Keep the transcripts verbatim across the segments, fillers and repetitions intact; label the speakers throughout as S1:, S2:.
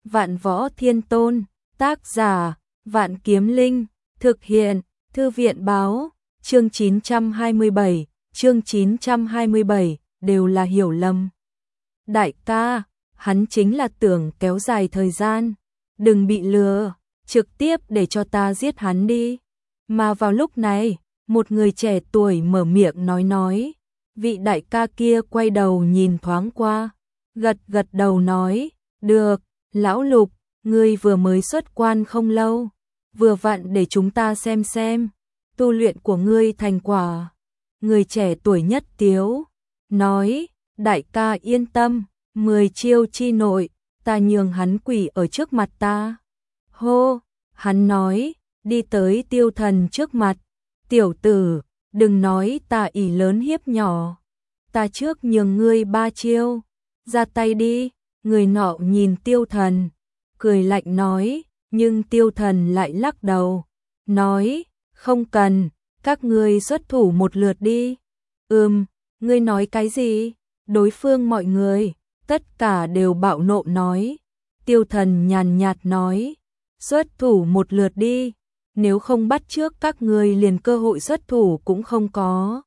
S1: Vạn Võ Thiên Tôn, tác giả, Vạn Kiếm Linh, thực hiện, Thư viện báo, chương chín trăm hai mươi bảy, chương chín trăm hai mươi bảy, đều là hiểu lầm. Đại ca, hắn chính là tưởng kéo dài thời gian, đừng bị lừa, trực tiếp để cho ta giết hắn đi. Mà vào lúc này, một người trẻ tuổi mở miệng nói nói, vị đại ca kia quay đầu nhìn thoáng qua, gật gật đầu nói, được, lão Lục, ngươi vừa mới xuất quan không lâu, vừa vặn để chúng ta xem xem, tu luyện của ngươi thành quả. Người trẻ tuổi nhất tiếu, nói, đại ca yên tâm, mười chiêu chi nội, ta nhường hắn quỷ ở trước mặt ta. Hô, hắn nói, đi tới Tiêu Thần trước mặt, tiểu tử, đừng nói ta ỷ lớn hiếp nhỏ, ta trước nhường ngươi ba chiêu, ra tay đi. Người nọ nhìn Tiêu Thần, cười lạnh nói, nhưng Tiêu Thần lại lắc đầu, nói, không cần, các ngươi xuất thủ một lượt đi. Ừm, ngươi nói cái gì? Đối phương mọi người, tất cả đều bạo nộ nói. Tiêu Thần nhàn nhạt nói, xuất thủ một lượt đi, nếu không bắt trước các ngươi liền cơ hội xuất thủ cũng không có.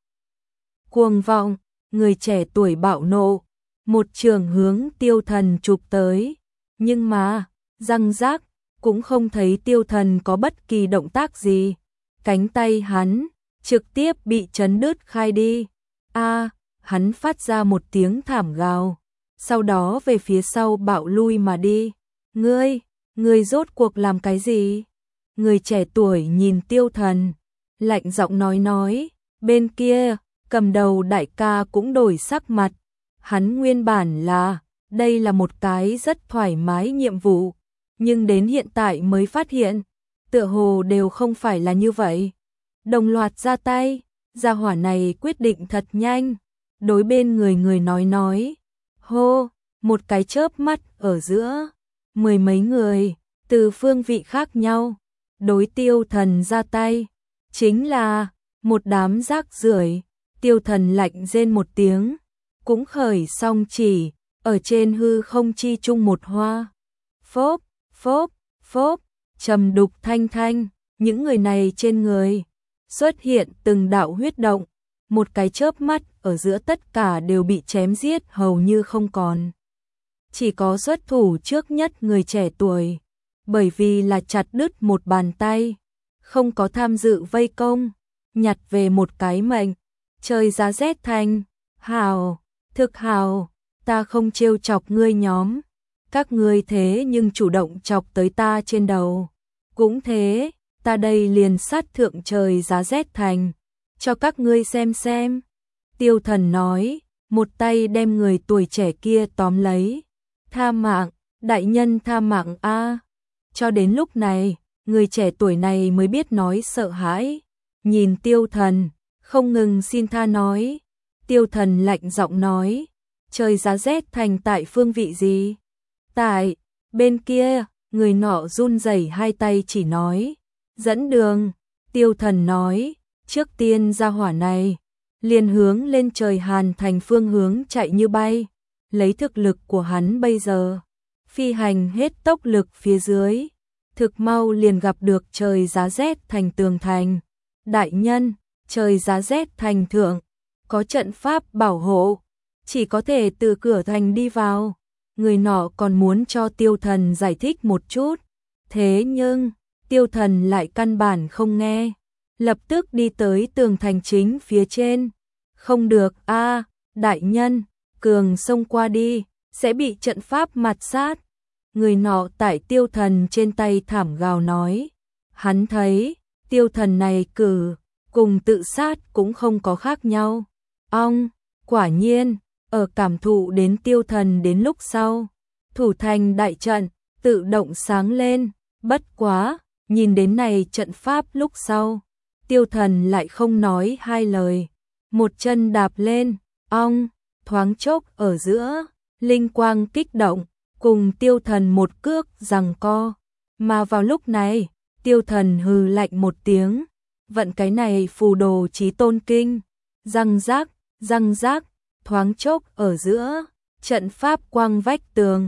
S1: Cuồng vọng, người trẻ tuổi bạo nộ, một trường hướng Tiêu Thần chụp tới, nhưng mà, răng rác, cũng không thấy Tiêu Thần có bất kỳ động tác gì. Cánh tay hắn trực tiếp bị chấn đứt khai đi. A, hắn phát ra một tiếng thảm gào, sau đó về phía sau bạo lui mà đi. Ngươi, ngươi rốt cuộc làm cái gì? Người trẻ tuổi nhìn Tiêu Thần, lạnh giọng nói nói, bên kia, cầm đầu đại ca cũng đổi sắc mặt. Hắn nguyên bản là, đây là một cái rất thoải mái nhiệm vụ, nhưng đến hiện tại mới phát hiện, tựa hồ đều không phải là như vậy. Đồng loạt ra tay, gia hỏa này quyết định thật nhanh, đối bên người người nói nói, hô, một cái chớp mắt ở giữa, mười mấy người, từ phương vị khác nhau, đối Tiêu Thần ra tay, chính là, một đám rác rưởi. Tiêu Thần lạnh rên một tiếng, cũng khởi song chỉ, ở trên hư không chi chung một hoa. Phốp, phốp, phốp, trầm đục thanh thanh, những người này trên người xuất hiện từng đạo huyết động, một cái chớp mắt ở giữa tất cả đều bị chém giết hầu như không còn. Chỉ có xuất thủ trước nhất người trẻ tuổi, bởi vì là chặt đứt một bàn tay, không có tham dự vây công, nhặt về một cái mệnh. Trời giá rét thành, hào, thực hào, ta không trêu chọc ngươi nhóm, các ngươi thế nhưng chủ động chọc tới ta trên đầu. Cũng thế, ta đây liền sát thượng trời giá rét thành, cho các ngươi xem xem. Tiêu Thần nói, một tay đem người tuổi trẻ kia tóm lấy. Tha mạng, đại nhân tha mạng a. Cho đến lúc này, người trẻ tuổi này mới biết nói sợ hãi, nhìn Tiêu Thần, không ngừng xin tha nói. Tiêu Thần lạnh giọng nói, trời giá rét thành tại phương vị gì? Tại, bên kia, người nọ run rẩy hai tay chỉ nói, dẫn đường. Tiêu Thần nói, trước tiên ra hỏa này, liền hướng lên trời Hàn Thành phương hướng chạy như bay, lấy thực lực của hắn bây giờ, phi hành hết tốc lực phía dưới, thực mau liền gặp được trời giá rét thành tường thành. Đại nhân, trời giá rét thành thượng, có trận pháp bảo hộ, chỉ có thể từ cửa thành đi vào. Người nọ còn muốn cho Tiêu Thần giải thích một chút, thế nhưng, Tiêu Thần lại căn bản không nghe, lập tức đi tới tường thành chính phía trên. Không được a, đại nhân, cường xông qua đi, sẽ bị trận pháp mạt sát. Người nọ tại Tiêu Thần trên tay thảm gào nói, hắn thấy, Tiêu Thần này cử, cùng tự sát cũng không có khác nhau. Ong, quả nhiên, ở cảm thụ đến Tiêu Thần đến lúc sau, thủ thành đại trận, tự động sáng lên, bất quá, nhìn đến này trận pháp lúc sau, Tiêu Thần lại không nói hai lời, một chân đạp lên, ong, thoáng chốc ở giữa, linh quang kích động, cùng Tiêu Thần một cước giằng co, mà vào lúc này, Tiêu Thần hừ lạnh một tiếng, vận cái này phù đồ chí tôn kinh, răng rác, răng rác, thoáng chốc ở giữa, trận pháp quang vách tường,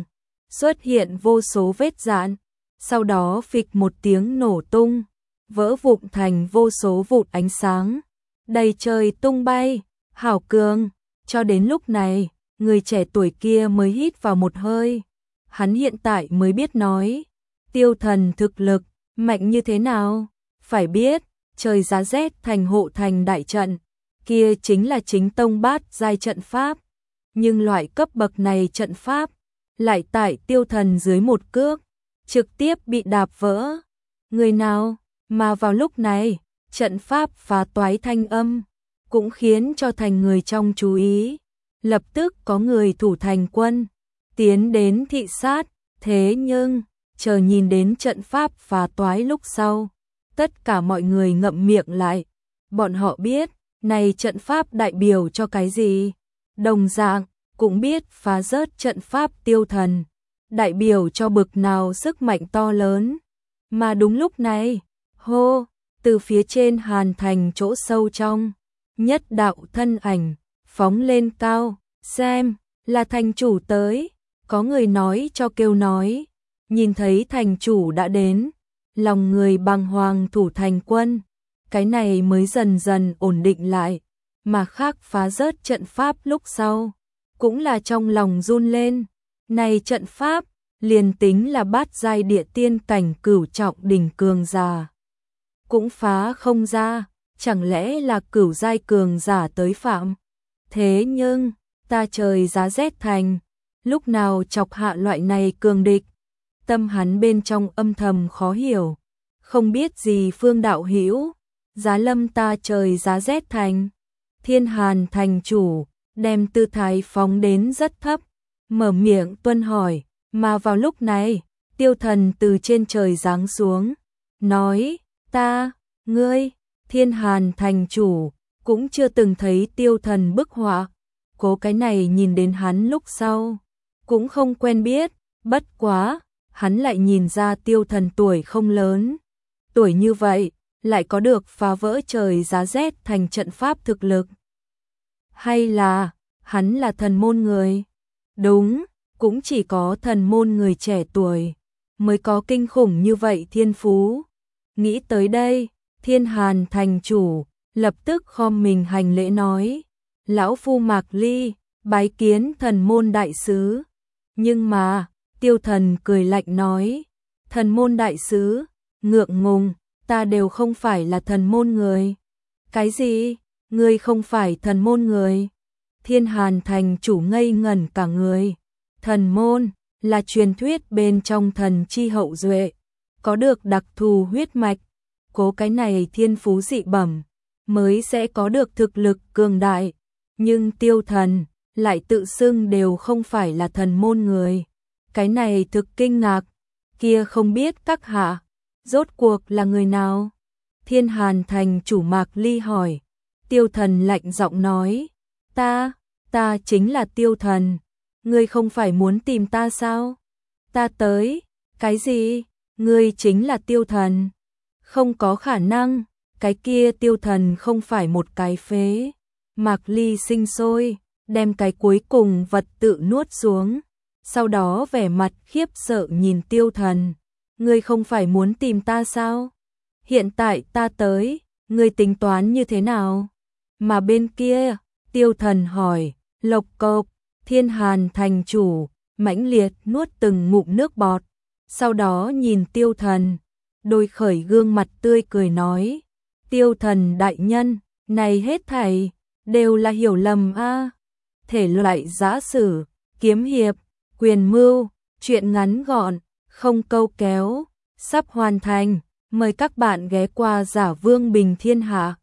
S1: xuất hiện vô số vết rạn, sau đó phịch một tiếng nổ tung, vỡ vụn thành vô số vụn ánh sáng, đầy trời tung bay. Hảo cường, cho đến lúc này, người trẻ tuổi kia mới hít vào một hơi. Hắn hiện tại mới biết nói, Tiêu Thần thực lực mạnh như thế nào. Phải biết, trời giá rét thành hộ thành đại trận, kia chính là chính tông bát giai trận pháp. Nhưng loại cấp bậc này trận pháp, lại tại Tiêu Thần dưới một cước, trực tiếp bị đạp vỡ. Người nào, mà vào lúc này, trận pháp phá toái thanh âm, cũng khiến cho thành người trong chú ý. Lập tức có người thủ thành quân, tiến đến thị sát, thế nhưng, chờ nhìn đến trận pháp phá toái lúc sau, tất cả mọi người ngậm miệng lại. Bọn họ biết, này trận pháp đại biểu cho cái gì? Đồng dạng, cũng biết phá rớt trận pháp Tiêu Thần, đại biểu cho bực nào sức mạnh to lớn. Mà đúng lúc này, hô, từ phía trên Hàn Thành chỗ sâu trong, nhất đạo thân ảnh, phóng lên cao, xem, là thành chủ tới. Có người nói cho kêu nói, nhìn thấy thành chủ đã đến, lòng người bàng hoàng thủ thành quân, cái này mới dần dần ổn định lại. Mà khác phá rớt trận pháp lúc sau, cũng là trong lòng run lên. Này trận pháp, liền tính là bát giai địa tiên cảnh cửu trọng đỉnh cường giả, cũng phá không ra, chẳng lẽ là cửu giai cường giả tới phạm. Thế nhưng, ta trời giá rét thành, lúc nào chọc hạ loại này cường địch. Tâm hắn bên trong âm thầm khó hiểu, không biết gì Phương đạo hữu, giá lâm ta trời giá rét thành. Thiên Hàn thành chủ, đem tư thái phóng đến rất thấp, mở miệng tuân hỏi, mà vào lúc này, Tiêu Thần từ trên trời giáng xuống, nói, ta, ngươi, Thiên Hàn thành chủ, cũng chưa từng thấy Tiêu Thần bức họa, cố cái này nhìn đến hắn lúc sau, cũng không quen biết, bất quá, hắn lại nhìn ra Tiêu Thần tuổi không lớn, tuổi như vậy, lại có được phá vỡ trời giá rét thành trận pháp thực lực. Hay là, hắn là thần môn người? Đúng, cũng chỉ có thần môn người trẻ tuổi, mới có kinh khủng như vậy thiên phú. Nghĩ tới đây, Thiên Hàn thành chủ, lập tức khom mình hành lễ nói, lão phu Mạc Ly, bái kiến thần môn đại sứ. Nhưng mà, Tiêu Thần cười lạnh nói, thần môn đại sứ, ngượng ngùng, ta đều không phải là thần môn người. Cái gì? Ngươi không phải thần môn người? Thiên Hàn thành chủ ngây ngẩn cả người. Thần môn là truyền thuyết bên trong thần chi hậu duệ, có được đặc thù huyết mạch, cố cái này thiên phú dị bẩm, mới sẽ có được thực lực cường đại. Nhưng Tiêu Thần lại tự xưng đều không phải là thần môn người. Cái này thực kinh ngạc, kia không biết các hạ, rốt cuộc là người nào? Thiên Hàn thành chủ Mạc Ly hỏi. Tiêu Thần lạnh giọng nói, ta, ta chính là Tiêu Thần, ngươi không phải muốn tìm ta sao? Ta tới, cái gì? Ngươi chính là Tiêu Thần? Không có khả năng, cái kia Tiêu Thần không phải một cái phế. Mạc Ly sinh sôi, đem cái cuối cùng vật tự nuốt xuống, sau đó vẻ mặt khiếp sợ nhìn Tiêu Thần, ngươi không phải muốn tìm ta sao? Hiện tại ta tới, ngươi tính toán như thế nào? Mà bên kia, Tiêu Thần hỏi, lộc cộc, Thiên Hàn thành chủ, mãnh liệt nuốt từng ngụm nước bọt, sau đó nhìn Tiêu Thần, đôi khởi gương mặt tươi cười nói, Tiêu Thần đại nhân, này hết thảy, đều là hiểu lầm a. Thể loại giã sử, kiếm hiệp, quyền mưu, truyện ngắn gọn, không câu kéo, sắp hoàn thành, mời các bạn ghé qua Giả Vương Bình Thiên Hạ.